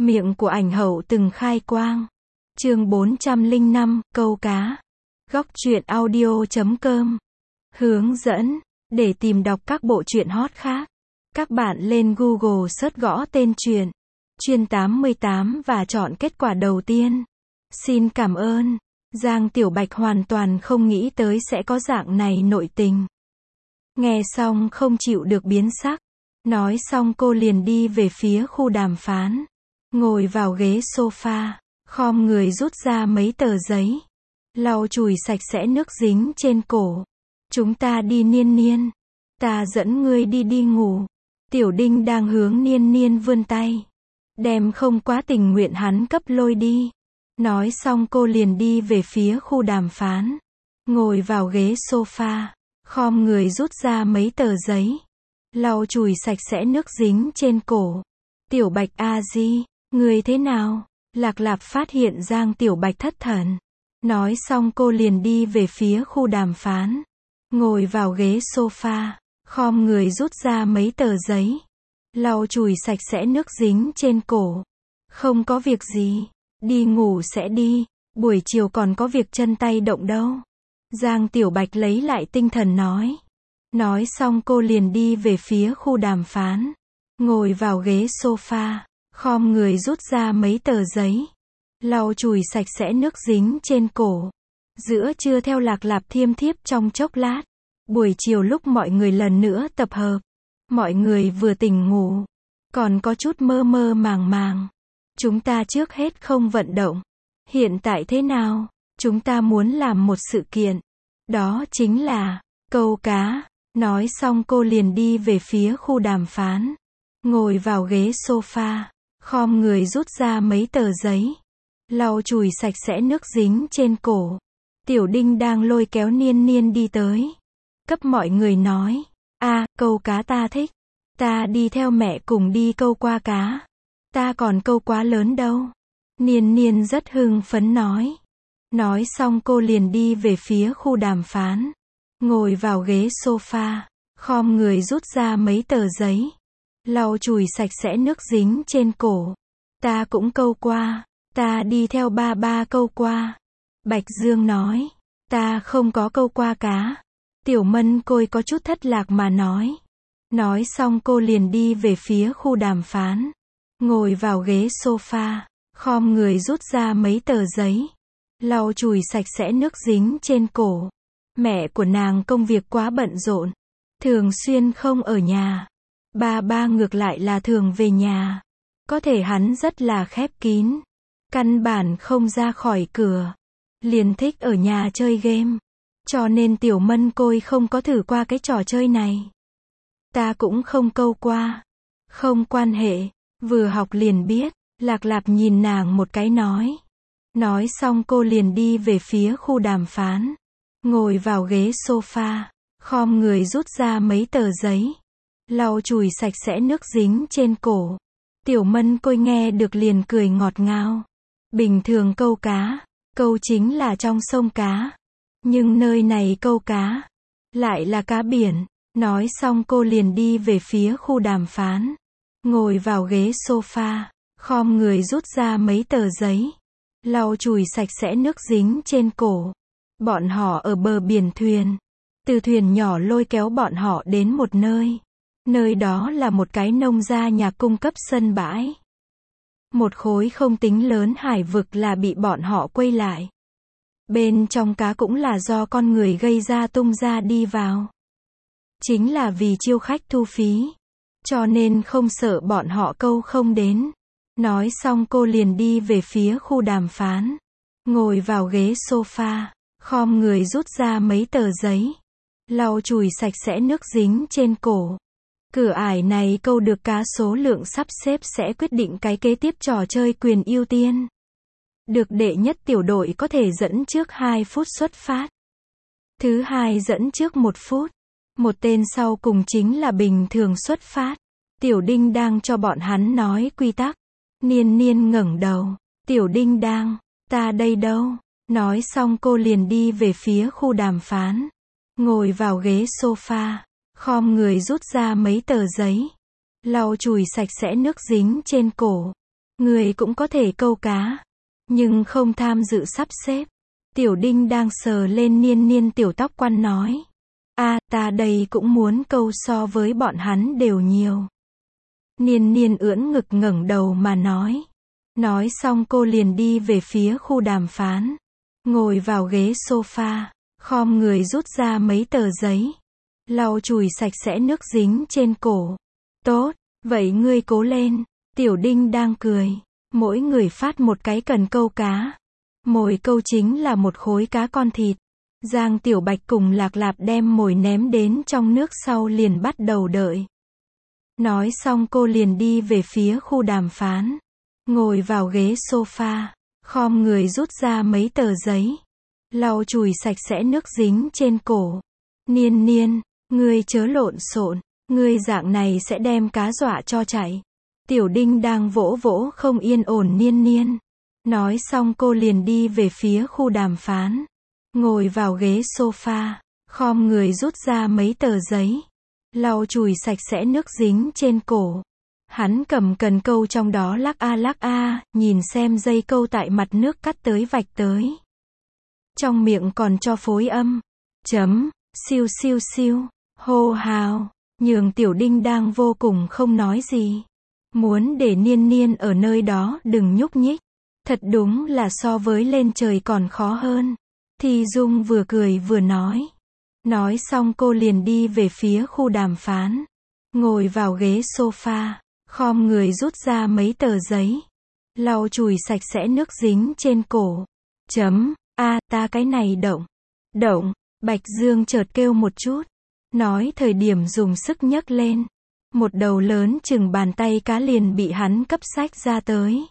Miệng của ảnh hậu từng khai quang. Chương 405, câu cá. Góc truyện audio.com. Hướng dẫn. Để tìm đọc các bộ truyện hot khác, các bạn lên Google search gõ tên truyện Chuyên 88 và chọn kết quả đầu tiên. Xin cảm ơn. Giang Tiểu Bạch hoàn toàn không nghĩ tới sẽ có dạng này nội tình. Nghe xong không chịu được biến sắc. Nói xong cô liền đi về phía khu đàm phán. Ngồi vào ghế sofa, khom người rút ra mấy tờ giấy. Lau chùi sạch sẽ nước dính trên cổ. Chúng ta đi Niên Niên. Ta dẫn ngươi đi ngủ. Tiểu Đinh đang hướng Niên Niên vươn tay. Đem không quá tình nguyện hắn cấp lôi đi. Nói xong cô liền đi về phía khu đàm phán. Ngồi vào ghế sofa, khom người rút ra mấy tờ giấy. Lau chùi sạch sẽ nước dính trên cổ. Tiểu Bạch a di, người thế nào? Lạc Lạp phát hiện Giang Tiểu Bạch thất thần. Nói xong cô liền đi về phía khu đàm phán. Ngồi vào ghế sofa, khom người rút ra mấy tờ giấy. Lau chùi sạch sẽ nước dính trên cổ. Không có việc gì. Đi ngủ sẽ đi. Buổi chiều còn có việc chân tay động đâu. Giang Tiểu Bạch lấy lại tinh thần nói. Nói xong cô liền đi về phía khu đàm phán. Ngồi vào ghế sofa, khom người rút ra mấy tờ giấy. Lau chùi sạch sẽ nước dính trên cổ. Giữa trưa theo Lạc Lạp thiêm thiếp trong chốc lát. Buổi chiều lúc mọi người lần nữa tập hợp. Mọi người vừa tỉnh ngủ. Còn có chút mơ mơ màng màng. Chúng ta trước hết không vận động. Hiện tại thế nào? Chúng ta muốn làm một sự kiện. Đó chính là câu cá. Nói xong cô liền đi về phía khu đàm phán. Ngồi vào ghế sofa, khom người rút ra mấy tờ giấy. Lau chùi sạch sẽ nước dính trên cổ. Tiểu Đinh đang lôi kéo Niên Niên đi tới. Cấp mọi người nói. Câu cá ta thích. Ta đi theo mẹ cùng đi câu qua cá. Ta còn câu quá lớn đâu. Niên Niên rất hưng phấn nói. Nói xong cô liền đi về phía khu đàm phán. Ngồi vào ghế sofa, khom người rút ra mấy tờ giấy. Lau chùi sạch sẽ nước dính trên cổ. Ta cũng câu qua. Ta đi theo ba câu qua. Bạch Dương nói. Ta không có câu qua cá. Tiểu Mân Côi có chút thất lạc mà nói. Nói xong cô liền đi về phía khu đàm phán. Ngồi vào ghế sofa, khom người rút ra mấy tờ giấy. Lau chùi sạch sẽ nước dính trên cổ. Mẹ của nàng công việc quá bận rộn. Thường xuyên không ở nhà. Ba ngược lại là thường về nhà. Có thể hắn rất là khép kín. Căn bản không ra khỏi cửa. Liền thích ở nhà chơi game. Cho nên Tiểu Mân Côi không có thử qua cái trò chơi này. Ta cũng không câu qua. Không quan hệ. Vừa học liền biết. Lạc Lạp nhìn nàng một cái nói. Nói xong cô liền đi về phía khu đàm phán. Ngồi vào ghế sofa, khom người rút ra mấy tờ giấy. Lau chùi sạch sẽ nước dính trên cổ. Tiểu Mân Côi nghe được liền cười ngọt ngào. Bình thường câu cá, câu chính là trong sông cá. Nhưng nơi này câu cá, lại là cá biển. Nói xong cô liền đi về phía khu đàm phán. Ngồi vào ghế sofa, khom người rút ra mấy tờ giấy. Lau chùi sạch sẽ nước dính trên cổ. Bọn họ ở bờ biển thuyền. Từ thuyền nhỏ lôi kéo bọn họ đến một nơi. Nơi đó là một cái nông gia nhà cung cấp sân bãi. Một khối không tính lớn hải vực là bị bọn họ quay lại. Bên trong cá cũng là do con người gây ra tung ra đi vào. Chính là vì chiêu khách thu phí. Cho nên không sợ bọn họ câu không đến. Nói xong cô liền đi về phía khu đàm phán. Ngồi vào ghế sofa, khom người rút ra mấy tờ giấy. Lau chùi sạch sẽ nước dính trên cổ. Cửa ải này câu được cá số lượng sắp xếp sẽ quyết định cái kế tiếp trò chơi quyền ưu tiên. Được đệ nhất tiểu đội có thể dẫn trước 2 phút xuất phát. Thứ hai dẫn trước 1 phút. Một tên sau cùng chính là bình thường xuất phát. Tiểu Đinh đang cho bọn hắn nói quy tắc. Niên Niên ngẩng đầu. Tiểu Đinh đang, ta đây đâu? Nói xong cô liền đi về phía khu đàm phán. Ngồi vào ghế sofa, khom người rút ra mấy tờ giấy. Lau chùi sạch sẽ nước dính trên cổ. Người cũng có thể câu cá, nhưng không tham dự sắp xếp. Tiểu Đinh đang sờ lên Niên Niên tiểu tóc quăn nói. Ta đây cũng muốn câu so với bọn hắn đều nhiều. Niên Niên ưỡn ngực ngẩng đầu mà nói. Nói xong cô liền đi về phía khu đàm phán. Ngồi vào ghế sofa, khom người rút ra mấy tờ giấy. Lau chùi sạch sẽ nước dính trên cổ. Tốt, vậy ngươi cố lên. Tiểu Đinh đang cười. Mỗi người phát một cái cần câu cá. Mồi câu chính là một khối cá con thịt. Giang Tiểu Bạch cùng Lạc Lạp đem mồi ném đến trong nước sau liền bắt đầu đợi. Nói xong cô liền đi về phía khu đàm phán. Ngồi vào ghế sofa, khom người rút ra mấy tờ giấy. Lau chùi sạch sẽ nước dính trên cổ. Niên Niên, ngươi chớ lộn xộn, ngươi dạng này sẽ đem cá dọa cho chạy. Tiểu Đinh đang vỗ vỗ không yên ổn Niên Niên. Nói xong cô liền đi về phía khu đàm phán. Ngồi vào ghế sofa, khom người rút ra mấy tờ giấy. Lau chùi sạch sẽ nước dính trên cổ. Hắn cầm cần câu trong đó lắc a, nhìn xem dây câu tại mặt nước cắt tới vạch tới. Trong miệng còn cho phối âm. Chấm, siêu siêu siêu, hô hào, nhường Tiểu Đinh đang vô cùng không nói gì. Muốn để Niên Niên ở nơi đó đừng nhúc nhích. Thật đúng là so với lên trời còn khó hơn. Thi Dung vừa cười vừa nói. Nói xong cô liền đi về phía khu đàm phán. Ngồi vào ghế sofa, khom người rút ra mấy tờ giấy. Lau chùi sạch sẽ nước dính trên cổ. Chấm, ta cái này động, Bạch Dương chợt kêu một chút. Nói thời điểm dùng sức nhấc lên. Một đầu lớn chừng bàn tay cá liền bị hắn cấp xách ra tới.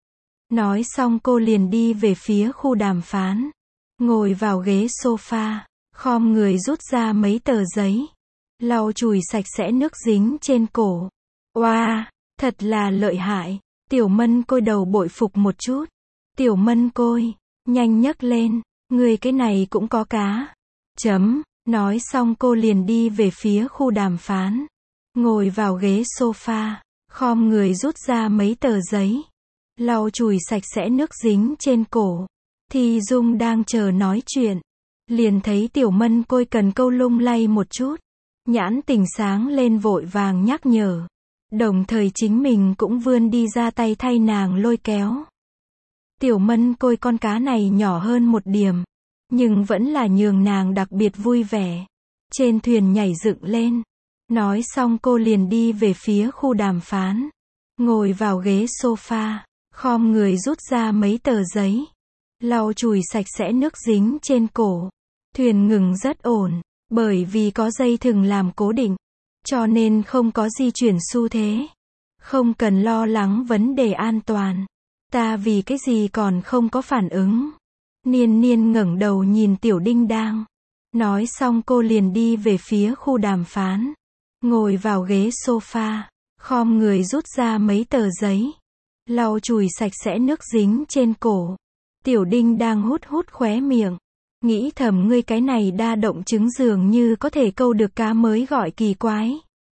Nói xong cô liền đi về phía khu đàm phán. Ngồi vào ghế sofa, khom người rút ra mấy tờ giấy. Lau chùi sạch sẽ nước dính trên cổ. Wow, thật là lợi hại. Tiểu Mân Côi đầu bội phục một chút. Tiểu Mân Côi, nhanh nhấc lên, người cái này cũng có cá. Chấm, nói xong cô liền đi về phía khu đàm phán. Ngồi vào ghế sofa, khom người rút ra mấy tờ giấy. Lau chùi sạch sẽ nước dính trên cổ. Thi Dung đang chờ nói chuyện. Liền thấy Tiểu Mân Côi cần câu lung lay một chút. Nhãn tình sáng lên vội vàng nhắc nhở. Đồng thời chính mình cũng vươn đi ra tay thay nàng lôi kéo. Tiểu Mân Côi con cá này nhỏ hơn một điểm. Nhưng vẫn là nhường nàng đặc biệt vui vẻ. Trên thuyền nhảy dựng lên. Nói xong cô liền đi về phía khu đàm phán. Ngồi vào ghế sofa, khom người rút ra mấy tờ giấy. Lau chùi sạch sẽ nước dính trên cổ. Thuyền ngừng rất ổn, bởi vì có dây thừng làm cố định. Cho nên không có di chuyển xu thế. Không cần lo lắng vấn đề an toàn. Ta vì cái gì còn không có phản ứng. Niên Niên ngẩng đầu nhìn Tiểu Đinh đang. Nói xong cô liền đi về phía khu đàm phán. Ngồi vào ghế sofa, khom người rút ra mấy tờ giấy. Lau chùi sạch sẽ nước dính trên cổ. Tiểu Đinh đang hút khóe miệng. Nghĩ thầm ngươi cái này đa động chứng dường như có thể câu được cá mới gọi kỳ quái.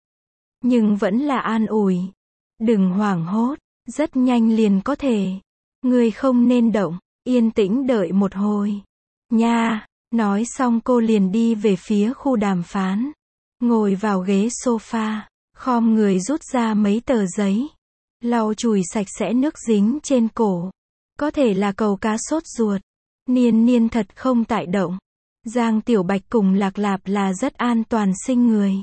Nhưng vẫn là an ủi. Đừng hoảng hốt, rất nhanh liền có thể. Ngươi không nên động, yên tĩnh đợi một hồi. Nha, nói xong cô liền đi về phía khu đàm phán. Ngồi vào ghế sofa, khom người rút ra mấy tờ giấy. Lau chùi sạch sẽ nước dính trên cổ. Có thể là cầu cá sốt ruột. Niên Niên thật không tại động. Giang Tiểu Bạch cùng Lạc Lạp là rất an toàn sinh người.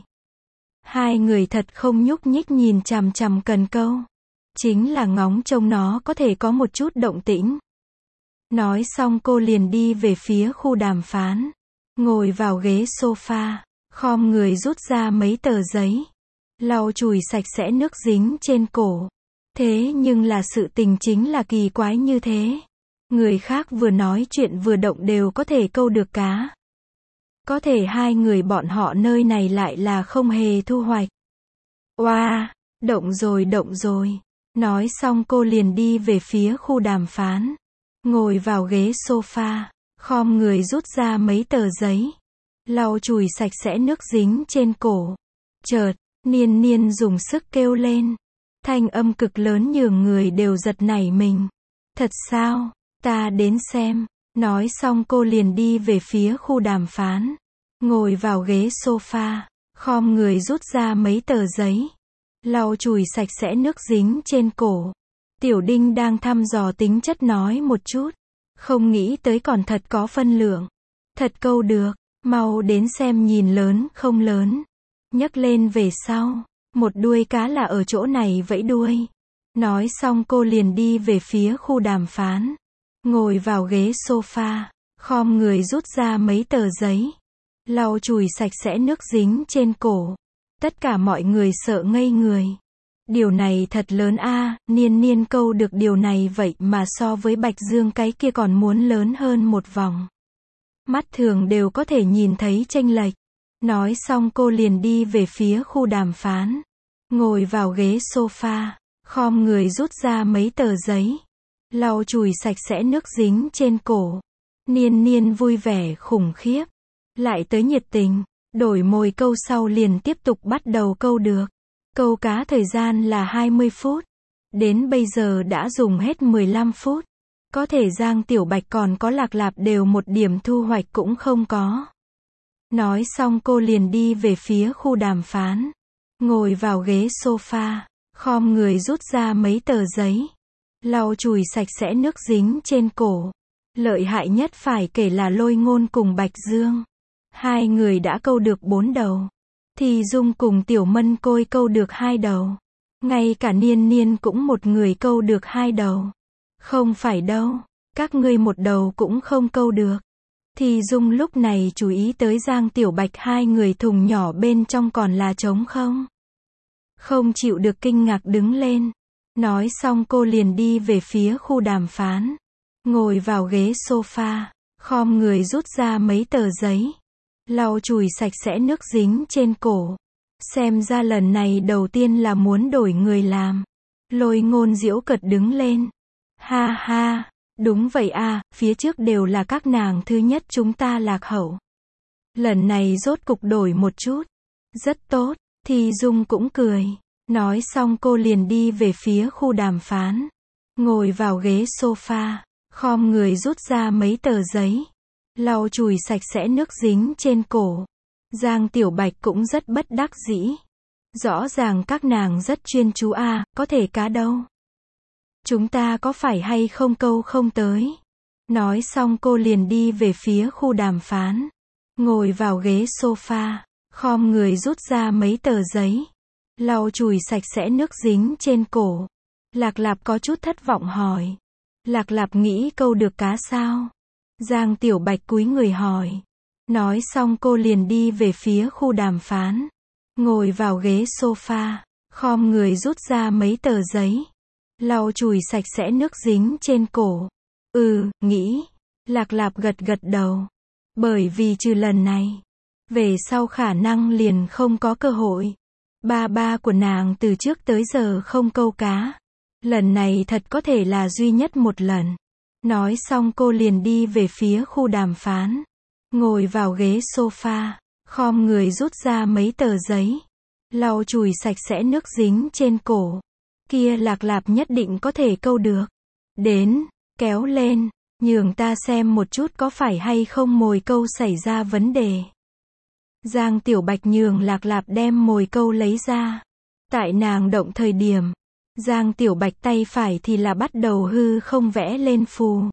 Hai người thật không nhúc nhích nhìn chằm chằm cần câu. Chính là ngóng trông nó có thể có một chút động tĩnh. Nói xong cô liền đi về phía khu đàm phán. Ngồi vào ghế sofa, khom người rút ra mấy tờ giấy. Lau chùi sạch sẽ nước dính trên cổ. Thế nhưng là sự tình chính là kỳ quái như thế. Người khác vừa nói chuyện vừa động đều có thể câu được cá. Có thể hai người bọn họ nơi này lại là không hề thu hoạch. Wow, động rồi. Nói xong cô liền đi về phía khu đàm phán. Ngồi vào ghế sofa, khom người rút ra mấy tờ giấy. Lau chùi sạch sẽ nước dính trên cổ. Chợt, Niên Niên dùng sức kêu lên. Thanh âm cực lớn nhường người đều giật nảy mình. Thật sao? Ta đến xem. Nói xong cô liền đi về phía khu đàm phán. Ngồi vào ghế sofa, khom người rút ra mấy tờ giấy. Lau chùi sạch sẽ nước dính trên cổ. Tiểu Đinh đang thăm dò tính chất nói một chút. Không nghĩ tới còn thật có phân lượng. Thật câu được, mau đến xem nhìn lớn không lớn. Nhấc lên về sau. Một đuôi cá là ở chỗ này vẫy đuôi. Nói xong cô liền đi về phía khu đàm phán. Ngồi vào ghế sofa, khom người rút ra mấy tờ giấy. Lau chùi sạch sẽ nước dính trên cổ. Tất cả mọi người sợ ngây người. Điều này thật lớn a, Niên Niên câu được điều này vậy mà so với Bạch Dương cái kia còn muốn lớn hơn một vòng. Mắt thường đều có thể nhìn thấy chênh lệch. Nói xong cô liền đi về phía khu đàm phán. Ngồi vào ghế sofa, khom người rút ra mấy tờ giấy. Lau chùi sạch sẽ nước dính trên cổ. Niên Niên vui vẻ khủng khiếp. Lại tới nhiệt tình. Đổi mồi câu sau liền tiếp tục bắt đầu câu được. Câu cá thời gian là 20 phút. Đến bây giờ đã dùng hết 15 phút. Có thể Giang Tiểu Bạch còn có Lạc Lạp đều một điểm thu hoạch cũng không có. Nói xong cô liền đi về phía khu đàm phán. Ngồi vào ghế sofa, khom người rút ra mấy tờ giấy. Lau chùi sạch sẽ nước dính trên cổ. Lợi hại nhất phải kể là Lôi Ngôn cùng Bạch Dương. Hai người đã câu được 4 đầu. Thì Dung cùng Tiểu Mân Côi câu được 2 đầu. Ngay cả Niên Niên cũng một người câu được 2 đầu. Không phải đâu, các ngươi một đầu cũng không câu được. Thì Dung lúc này chú ý tới Giang Tiểu Bạch hai người thùng nhỏ bên trong còn là trống không. Không chịu được kinh ngạc đứng lên. Nói xong cô liền đi về phía khu đàm phán. Ngồi vào ghế sofa, khom người rút ra mấy tờ giấy. Lau chùi sạch sẽ nước dính trên cổ. Xem ra lần này đầu tiên là muốn đổi người làm. Lôi Ngôn giễu cợt đứng lên. Ha ha, đúng vậy a, phía trước đều là các nàng thứ nhất chúng ta lạc hậu. Lần này rốt cục đổi một chút. Rất tốt, Thì Dung cũng cười. Nói xong cô liền đi về phía khu đàm phán. Ngồi vào ghế sofa, khom người rút ra mấy tờ giấy. Lau chùi sạch sẽ nước dính trên cổ. Giang Tiểu Bạch cũng rất bất đắc dĩ. Rõ ràng các nàng rất chuyên chú a, có thể cá đâu. Chúng ta có phải hay không câu không tới. Nói xong cô liền đi về phía khu đàm phán. Ngồi vào ghế sofa, khom người rút ra mấy tờ giấy. Lau chùi sạch sẽ nước dính trên cổ. Lạc Lạp có chút thất vọng hỏi. Lạc Lạp nghĩ câu được cá sao? Giang Tiểu Bạch cúi người hỏi. Nói xong cô liền đi về phía khu đàm phán. Ngồi vào ghế sofa, khom người rút ra mấy tờ giấy. Lau chùi sạch sẽ nước dính trên cổ. Nghĩ. Lạc Lạp gật gật đầu. Bởi vì trừ lần này, về sau khả năng liền không có cơ hội. Ba của nàng từ trước tới giờ không câu cá. Lần này thật có thể là duy nhất một lần. Nói xong cô liền đi về phía khu đàm phán. Ngồi vào ghế sofa, khom người rút ra mấy tờ giấy. Lau chùi sạch sẽ nước dính trên cổ. Kia Lạc Lạp nhất định có thể câu được. Đến, kéo lên, nhường ta xem một chút có phải hay không mồi câu xảy ra vấn đề. Giang Tiểu Bạch nhường Lạc Lạp đem mồi câu lấy ra. Tại nàng động thời điểm, Giang Tiểu Bạch tay phải thì là bắt đầu hư không vẽ lên phù.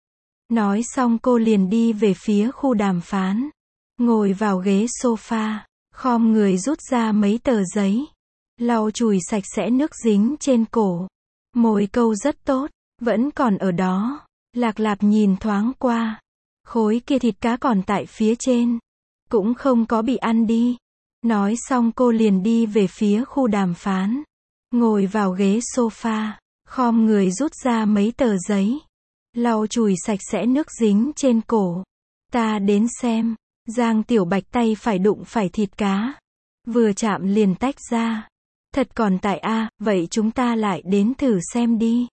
Nói xong cô liền đi về phía khu đàm phán. Ngồi vào ghế sofa, khom người rút ra mấy tờ giấy. Lau chùi sạch sẽ nước dính trên cổ. Mồi câu rất tốt, vẫn còn ở đó. Lạc Lạp nhìn thoáng qua. Khối kia thịt cá còn tại phía trên. Cũng không có bị ăn đi. Nói xong cô liền đi về phía khu đàm phán. Ngồi vào ghế sofa, khom người rút ra mấy tờ giấy. Lau chùi sạch sẽ nước dính trên cổ. Ta đến xem. Giang Tiểu Bạch tay phải đụng phải thịt cá. Vừa chạm liền tách ra. Thật còn tại a, vậy chúng ta lại đến thử xem đi.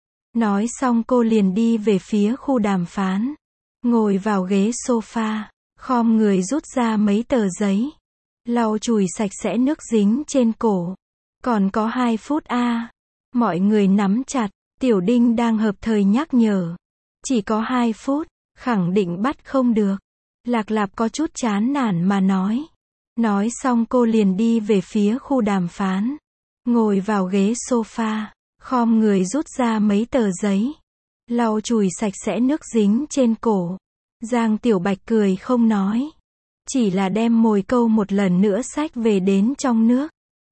Nói xong cô liền đi về phía khu đàm phán. Ngồi vào ghế sofa, khom người rút ra mấy tờ giấy. Lau chùi sạch sẽ nước dính trên cổ. Còn có 2 phút a. Mọi người nắm chặt, Tiểu Đinh đang hợp thời nhắc nhở. Chỉ có 2 phút, khẳng định bắt không được. Lạc Lạp có chút chán nản mà nói. Nói xong cô liền đi về phía khu đàm phán. Ngồi vào ghế sofa, khom người rút ra mấy tờ giấy. Lau chùi sạch sẽ nước dính trên cổ. Giang Tiểu Bạch cười không nói. Chỉ là đem mồi câu một lần nữa xách về đến trong nước.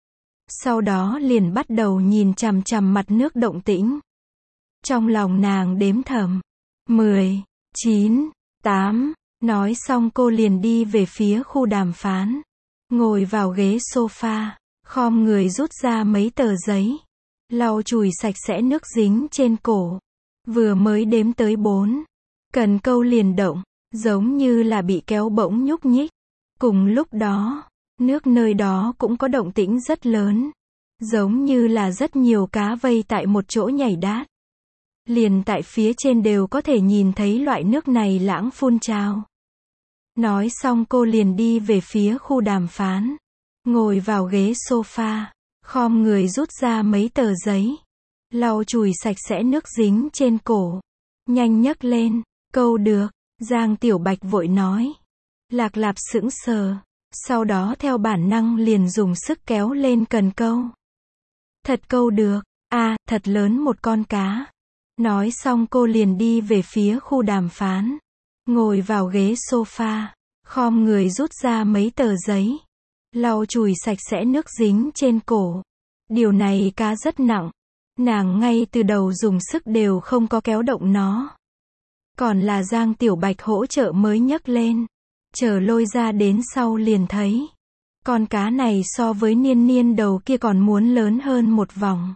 Sau đó liền bắt đầu nhìn chằm chằm mặt nước động tĩnh. Trong lòng nàng đếm thầm. 10, 9, 8. Nói xong cô liền đi về phía khu đàm phán. Ngồi vào ghế sofa, khom người rút ra mấy tờ giấy. Lau chùi sạch sẽ nước dính trên cổ. Vừa mới đếm tới 4. Cần câu liền động, giống như là bị kéo bỗng nhúc nhích. Cùng lúc đó, nước nơi đó cũng có động tĩnh rất lớn. Giống như là rất nhiều cá vây tại một chỗ nhảy đát. Liền tại phía trên đều có thể nhìn thấy loại nước này lãng phun trào. Nói xong cô liền đi về phía khu đàm phán. Ngồi vào ghế sofa, khom người rút ra mấy tờ giấy. Lau chùi sạch sẽ nước dính trên cổ. Nhanh nhấc lên, câu được, Giang Tiểu Bạch vội nói. Lạc Lạp sững sờ, sau đó theo bản năng liền dùng sức kéo lên cần câu. Thật câu được, thật lớn một con cá. Nói xong cô liền đi về phía khu đàm phán. Ngồi vào ghế sofa, khom người rút ra mấy tờ giấy. Lau chùi sạch sẽ nước dính trên cổ. Điều này cá rất nặng. Nàng ngay từ đầu dùng sức đều không có kéo động nó. Còn là Giang Tiểu Bạch hỗ trợ mới nhấc lên. Chờ lôi ra đến sau liền thấy. Con cá này so với niên niên đầu kia còn muốn lớn hơn một vòng.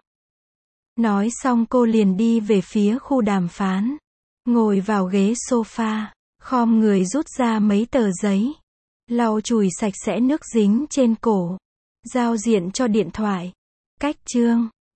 Nói xong cô liền đi về phía khu đàm phán. Ngồi vào ghế sofa, khom người rút ra mấy tờ giấy. Lau chùi sạch sẽ nước dính trên cổ. Giao diện cho điện thoại. Cách chương